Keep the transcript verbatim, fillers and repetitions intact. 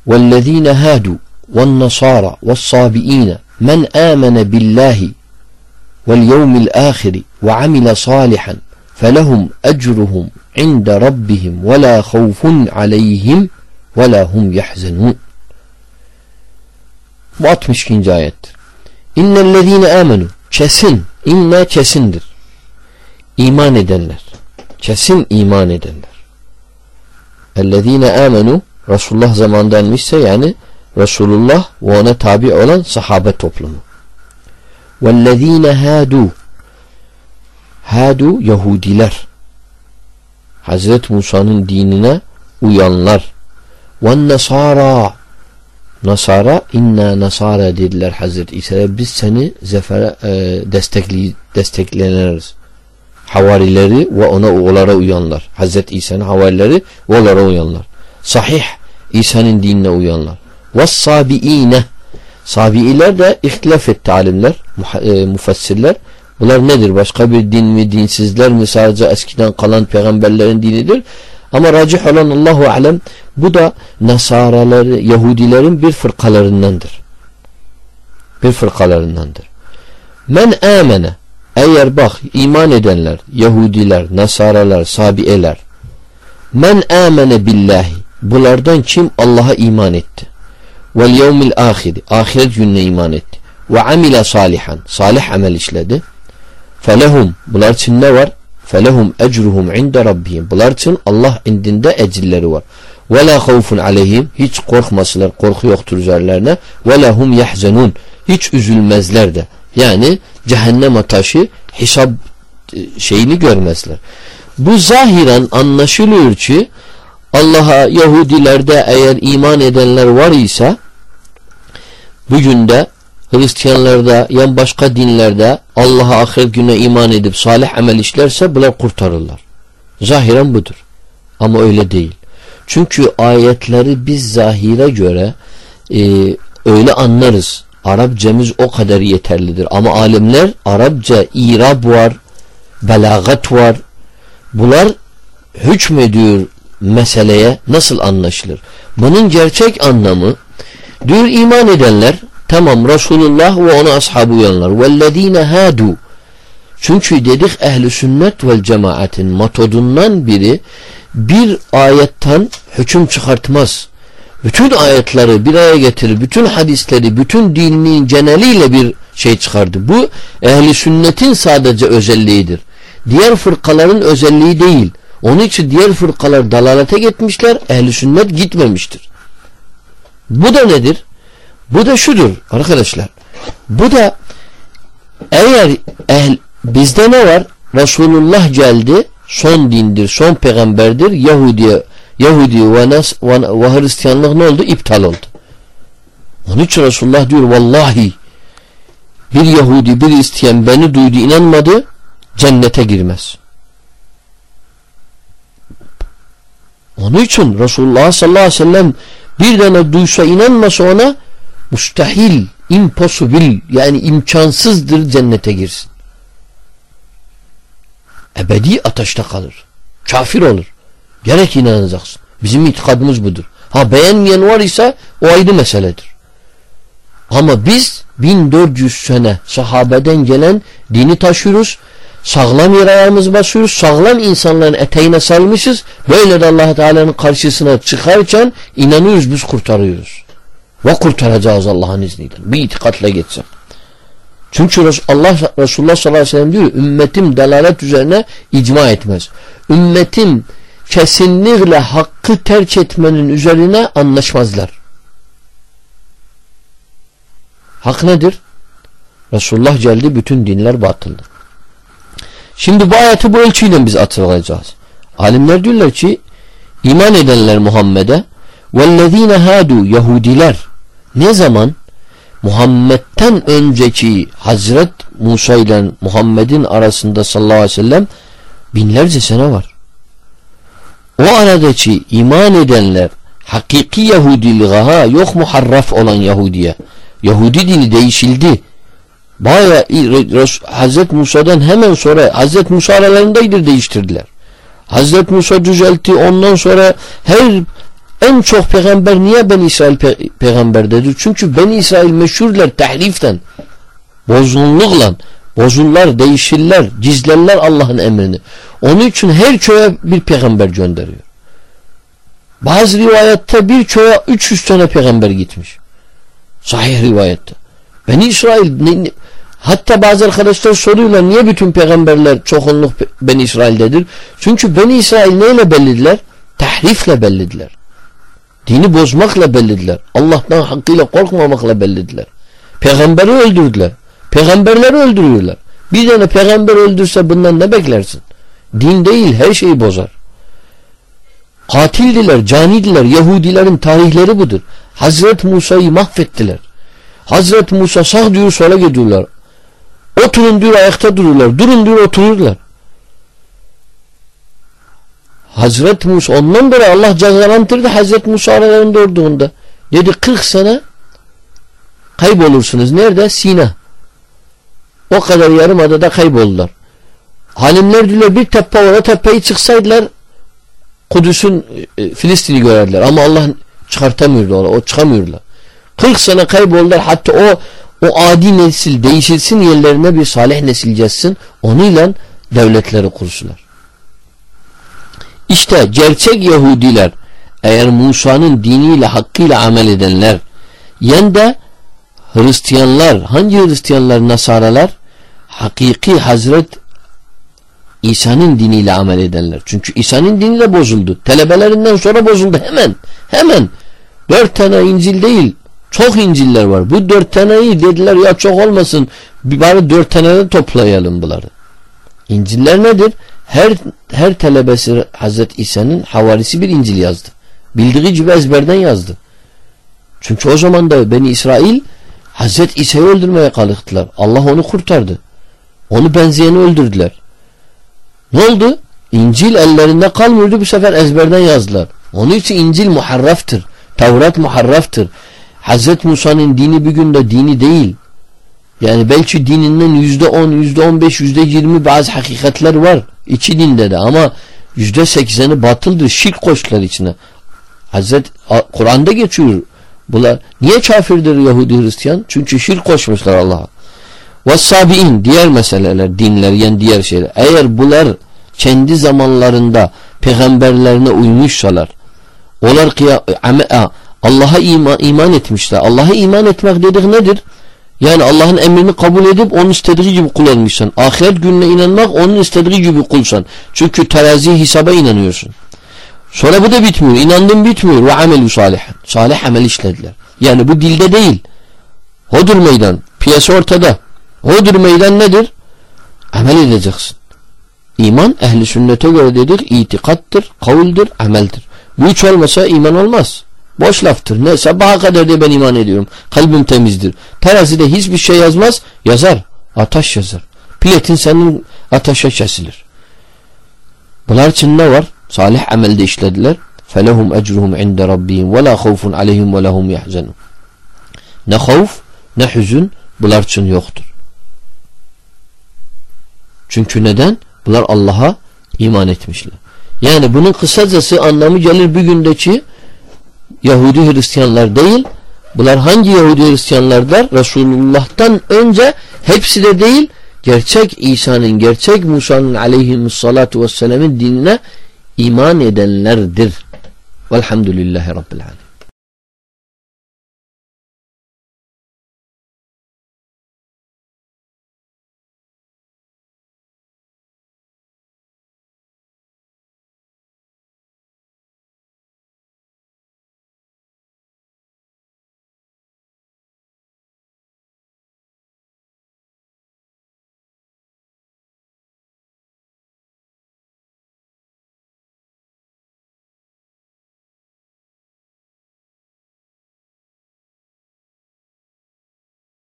وَالَّذ۪ينَ هَادُوا وَالنَّصَارَى وَالصَّابِئ۪ينَ مَنْ آمَنَ بِاللّٰهِ وَالْيَوْمِ الْآخِرِ وَعَمِلَ صَالِحًا فَلَهُمْ أَجْرُهُمْ عِنْدَ رَبِّهِمْ وَلَا خَوْفٌ عَلَيْهِمْ وَلَا هُمْ يَحْزَنُونَ. Bu altmış ikinci ayettir. İnnellezîne âmenû, kesin, inne kesindir. İman edenler. Kesin iman edenler. Ellezîne âmenû, Resulullah zamandanmışsa yani Resulullah ve ona tabi olan sahabe toplumu. Vellezîne hâdû, hâdû Yahudiler. Hazreti Musa'nın dinine uyanlar. Vennasârâ, Nasara, inna nasara dediler Hazreti İsa'ya, biz seni zefere e, destekli, destekleniriz. Havarileri ve ona oğullara uyanlar. Hazreti İsa'nın havarileri ve oğullara uyanlar. Sahih İsa'nın dinine uyanlar. Ve's-sabiine, sabiiler de ihtilaf etti alimler, e, mufassirler. Bunlar nedir? Başka bir din mi, dinsizler mi, sadece eskiden kalan peygamberlerin dinidir? Ama racih olan Allahu alem, bu da Nasaraları, Yahudilerin bir fırkalarındandır. Bir fırkalarındandır. Men amene, eğer bak iman edenler, Yahudiler, Nasaralar, Sabiyeler, men amene billahi, bunlardan kim Allah'a iman etti? Vel yevmil ahiri, ahiret gününe iman etti. Ve amile salihan, salih amel işledi. Felehum, bunlar için ne var? Felehum ecruhum inde rabbihim. Bunlar için Allah indinde ecirleri var. Ve la havfun aleyhim. Hiç korkmasınlar. Korku yoktur üzerlerine. Ve la hum yahzenun. Hiç üzülmezler de. Yani cehennem ateşi hesap şeyini görmezler. Bu zahiren anlaşılıyor ki Allah'a Yahudilerde eğer iman edenler var ise bugün de Hristiyanlarda yani başka dinlerde Allah'a ahiret gününe iman edip salih amel işlerse bunlar kurtarırlar. Zahiren budur. Ama öyle değil. Çünkü ayetleri biz zahire göre e, öyle anlarız. Arapçamız o kadar yeterlidir. Ama alimler Arapça irab var, belagat var. Bunlar hükmediyor meseleye nasıl anlaşılır. Bunun gerçek anlamı diyor iman edenler tamam Resulullah ve ona ashabı uyanlar. Vellezine hadu. Çünkü dedik ehli sünnet vel cemaatin metodundan biri bir ayetten hüküm çıkartmaz. Bütün ayetleri bir araya getirir. Bütün hadisleri, bütün dinin geneliyle bir şey çıkardı. Bu ehli sünnetin sadece özelliğidir. Diğer fırkaların özelliği değil. Onun için diğer fırkalar dalalete gitmişler. Ehli sünnet gitmemiştir. Bu da nedir? Bu da şudur arkadaşlar. Bu da eğer ehl, bizde ne var? Resulullah geldi. Son dindir, son peygamberdir. Yahudi, Yahudi ve, nas, ve, ve Hristiyanlık ne oldu? İptal oldu. Onun için Resulullah diyor vallahi bir Yahudi, bir Hristiyan beni duydu, inanmadı, cennete girmez. Onun için Resulullah sallallahu aleyhi ve sellem bir tane duysa inanmasa ona müstahil, impossible yani imkansızdır cennete girsin. Ebedi ateşte kalır. Kafir olur. Gerek inanacaksın. Bizim itikadımız budur. Ha beğenmeyen var ise o ayrı meseledir. Ama biz bin dört yüz sene sahabeden gelen dini taşıyoruz. Sağlam yere ayağımızı basıyoruz. Sağlam insanların eteğine salmışız. Böyle de Allah Teala'nın karşısına çıkarken inanıyoruz, biz kurtarıyoruz. Ve kurtaracağız Allah'ın izniyle. Bir itikatla geçsek. Çünkü Allah Resulullah sallallahu aleyhi ve sellem diyor ümmetim dalalet üzerine icma etmez. Ümmetim kesinlikle hakkı terk etmenin üzerine anlaşmazlar. Hak nedir? Resulullah geldi, bütün dinler batıldı. Şimdi bu ayeti bu ölçüyle biz hatırlayacağız. Alimler diyorlar ki iman edenler Muhammed'e vellezine hadu Yahudiler ne zaman? Muhammed'den önceki Hazret Musa ile Muhammed'in arasında sallallahu aleyhi ve sellem binlerce sene var. O aradaki iman edenler hakiki Yahudiliğe yok muharraf olan Yahudiye. Yahudi dini değişildi. Bayağı Hazret Musa'dan hemen sonra Hazret Musa aralarındaydır değiştirdiler. Hazret Musa düzeltti, ondan sonra her En çok peygamber niye Beni İsrail pe peygamberdedir? Çünkü Beni İsrail meşhurlar tahriften, bozgunlukla, bozullar, değişirler, gizlerler Allah'ın emrini. Onun için her köye bir peygamber gönderiyor. Bazı rivayette bir köye üç yüz tane peygamber gitmiş. Sahih rivayette. Beni İsrail ne, ne, hatta bazı arkadaşlar soruyorlar niye bütün peygamberler çoğunluk Beni İsrail'dedir? Çünkü Beni İsrail neyle bellidiler? Tahrifle bellidiler. Dini bozmakla bellidiler. Allah'tan hakkıyla korkmamakla bellidiler. Peygamberi öldürdüler. Peygamberleri öldürüyorlar. Bir tane peygamber öldürse bundan ne beklersin? Din değil, her şeyi bozar. Katildiler, canidiler. Yahudilerin tarihleri budur. Hazreti Musa'yı mahvettiler. Hazreti Musa sağ diyor, sola gidiyorlar. Oturun diyor, ayakta dururlar. Durun diyor, otururlar. Hazreti Musa, ondan beri Allah cezalandırdı Hazreti Musa aralarında olduğunda. Dedi kırk sene kaybolursunuz. Nerede? Sina. O kadar yarım adada kayboldular. Halimler diyorlar bir tepe var, o tepeyi çıksaydılar Kudüs'ün e, Filistin'i görerler. Ama Allah çıkartamıyordu onu. O çıkamıyorlar. kırk sene kayboldular. Hatta o o adi nesil değişilsin, yerlerine bir salih nesil gelsin. Onunla devletleri kursular. İşte gerçek Yahudiler eğer Musa'nın diniyle hakkıyla amel edenler, yen de Hristiyanlar, hangi Hristiyanlar, Nasaralar? Hakiki Hazret İsa'nın diniyle amel edenler. Çünkü İsa'nın dini de bozuldu. Telebelerinden sonra bozuldu hemen. Hemen. Dört tane İncil değil, çok İncil'ler var. Bu dört taneyi dediler ya çok olmasın, bir bari dört tane de toplayalım bunları. İncil'ler nedir? Her her talebesi Hazreti İsa'nın havarisi bir İncil yazdı. Bildiği gibi ezberden yazdı. Çünkü o zaman da Beni İsrail Hazreti İsa'yı öldürmeye kalktılar. Allah onu kurtardı. Onu benzeyeni öldürdüler. Ne oldu? İncil ellerinde kalmıyordu, bu sefer ezberden yazdılar. Onun için İncil muharraftır. Tevrat muharraftır. Hazreti Musa'nın dini bir günde dini değil. Yani belki dininden yüzde on, yüzde on beş, yüzde yirmi bazı hakikatler var. İçi dinde de ama yüzde sekseni batıldır. Şirk koştular içine. Hazreti Kur'an'da geçiyor. Bunlar niye kafirdir Yahudi Hristiyan? Çünkü şirk koşmuşlar Allah'a. Ve diğer meseleler, dinler, yani diğer şeyler. Eğer bunlar kendi zamanlarında peygamberlerine uymuşsalar, onlar Allah'a iman, iman etmişler. Allah'a iman etmek dedik nedir? Yani Allah'ın emrini kabul edip onun istediği gibi kullanmışsan. Ahiret gününe inanmak, onun istediği gibi kulsan. Çünkü terazi hesaba inanıyorsun. Sonra bu da bitmiyor. İnandın bitmiyor. Ve amelu salihan. Salih amel işlediler. Yani bu dilde değil. Hodur meydan. Piyasa ortada. Hodur meydan nedir? Amel edeceksin. İman ehli sünnete göre dedik itikattır, kavuldur, ameldir. Bu hiç olmasa iman olmaz. Boş laftır. Ne? Sabaha kadar diye ben iman ediyorum. Kalbim temizdir. Terazide hiçbir şey yazmaz. Yazar. Ataş yazar. Platin senin ataşa kesilir. Bunlar için ne var? Salih amelde işlediler. فَلَهُمْ اَجْرُهُمْ عِنْدَ رَبِّهِمْ وَلَا خَوْفٌ عَلَيْهِمْ وَلَهُمْ يَحْزَنُونَ. Ne havf ne hüzün bunlar için yoktur. Çünkü neden? Bunlar Allah'a iman etmişler. Yani bunun kısacası anlamı gelir bir gündeki Yahudi Hristiyanlar değil. Bunlar hangi Yahudi Hristiyanlardır? Resulullah'tan önce hepsi de değil. Gerçek İsa'nın, gerçek Musa'nın aleyhissalatu vesselam'ın dinine iman edenlerdir. Velhamdülillahi Rabbil alemin.